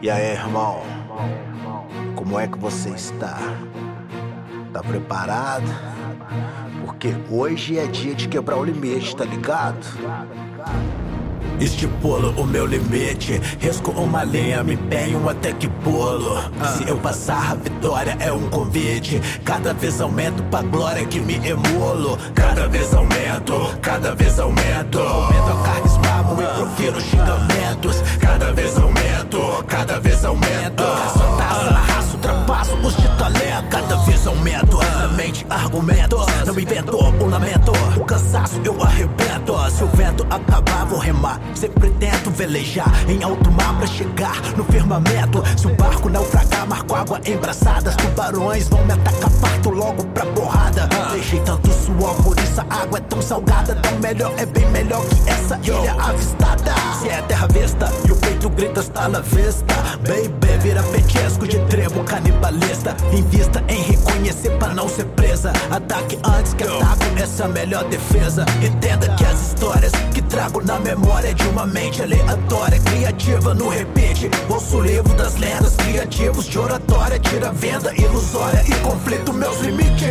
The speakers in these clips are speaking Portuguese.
E aí, irmão? Como é que você está? Tá preparado? Porque hoje é dia de quebrar o limite, tá ligado? Estipulo o meu limite, risco uma linha, me empenho até que pulo. Se eu passar, a vitória é um convite. Cada vez aumento pra glória que me emulo. Cada vez aumento, cada vez aumento. Aumento a carga, esmago e profiro xingamentos. Cada vez aumento, cada vez aumento. Só taça na raça, ultrapasso os de talento. Cada vez aumento, na mente argumento. Não invento o lamento, o cansaço eu arrebento. Se o vento acabar, vou remar. Sempre tento velejar em alto mar pra chegar no firmamento. Se o barco naufragar, marco água embraçadas. Tubarões vão me atacar, parto logo pra porrada. Deixei tanto suor, por isso a água é tão salgada. Tão melhor, é bem melhor que essa ilha avistada. Se é terra vista e o peito grita, está na vista. Baby, vira petisco de trevo canibalista. Invista em reconhecer pra não ser presa. Ataque antes que ataco, essa é a melhor defesa. Entenda que as histórias que trago na memória de uma mente aleatória, criativa no repeat. Ouço o livro das lendas, criativos de oratória. Tira venda ilusória e conflito meus limites.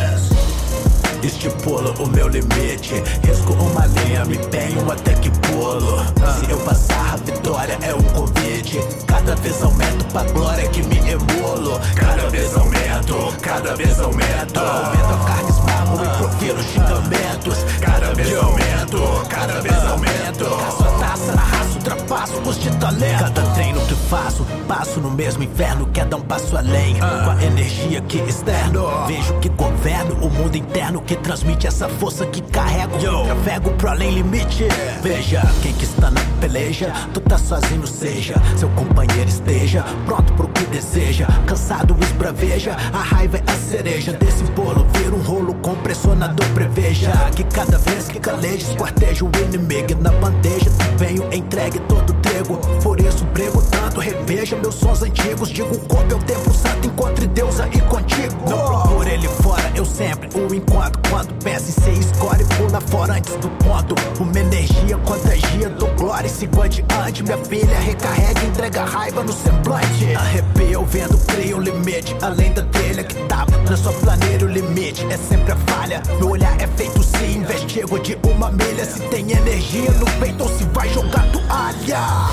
Estipulo o meu limite, risco uma linha, me empenho até que pulo. Se eu passar, a vitória é um convite. Cada vez aumento pra glória que me emulo. Cada vez aumento, cada vez aumento. Aumento a carga, esmago e profiro xingamentos. Cada vez aumento, cada vez aumento. Caço a taça na raça, ultrapasso os de talento. Cada treino que faço, passo no mesmo inferno. Quer dar um passo além, com a energia que externo. Vejo que governo o mundo interno, que transmite essa força que carrego. Trafego pro além limite. Veja, quem que está na peleja, tu tá sozinho, seja seu companheiro esteja pronto pro que deseja. Cansado esbraveja, a raiva é a cereja desse bolo. Vira um rolo compressionador, preveja que cada vez que caleja, esquarteja o inimigo. Na bandeja venho entregue todo trigo. Por isso brego tanto, reveja meus sons antigos. Digo o corpo é o tempo santo, encontre Deus aí contigo. Não procure ele fora, eu sempre o encontro. Quando pensa em ser escolhe, pula fora antes do ponto. Uma energia contagia, dou glória e sigo adiante. Minha filha recarrega, entrega raiva no semblante. Arrepio, vendo, crio um limite. Além da telha que tava na sua planeira, o limite é sempre a falha. Meu olhar é feito sim, investigo de uma milha. Se tem energia no peito ou se vai jogar toalha.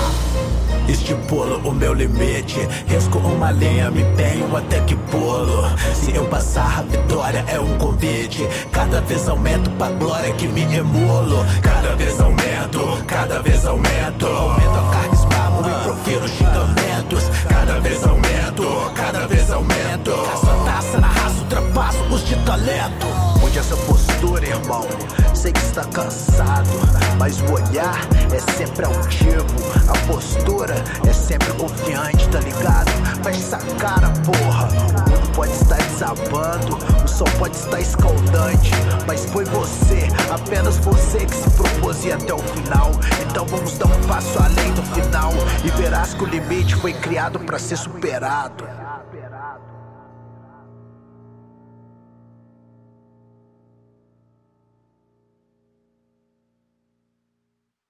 Estipulo o meu limite, risco uma linha, me empenho até que pulo. Se eu passar, a vitória é um convite. Cada vez aumento pra glória que me emulo. Cada vez aumento, cada vez aumento. Aumento a carga, esmago e profiro xingamentos. Cada vez aumento, cada vez aumento. Caço a taça na raça, ultrapasso os de talento. Onde essa postura, irmão? Sei que está cansado, mas o olhar é sempre altivo. A postura é sempre confiante, tá ligado? Faz essa cara, porra. O mundo pode estar desabando, o sol pode estar escaldante, mas foi você, apenas você que se propôs ir até o final. Então vamos dar um passo além do final e verás que o limite foi criado pra ser superado.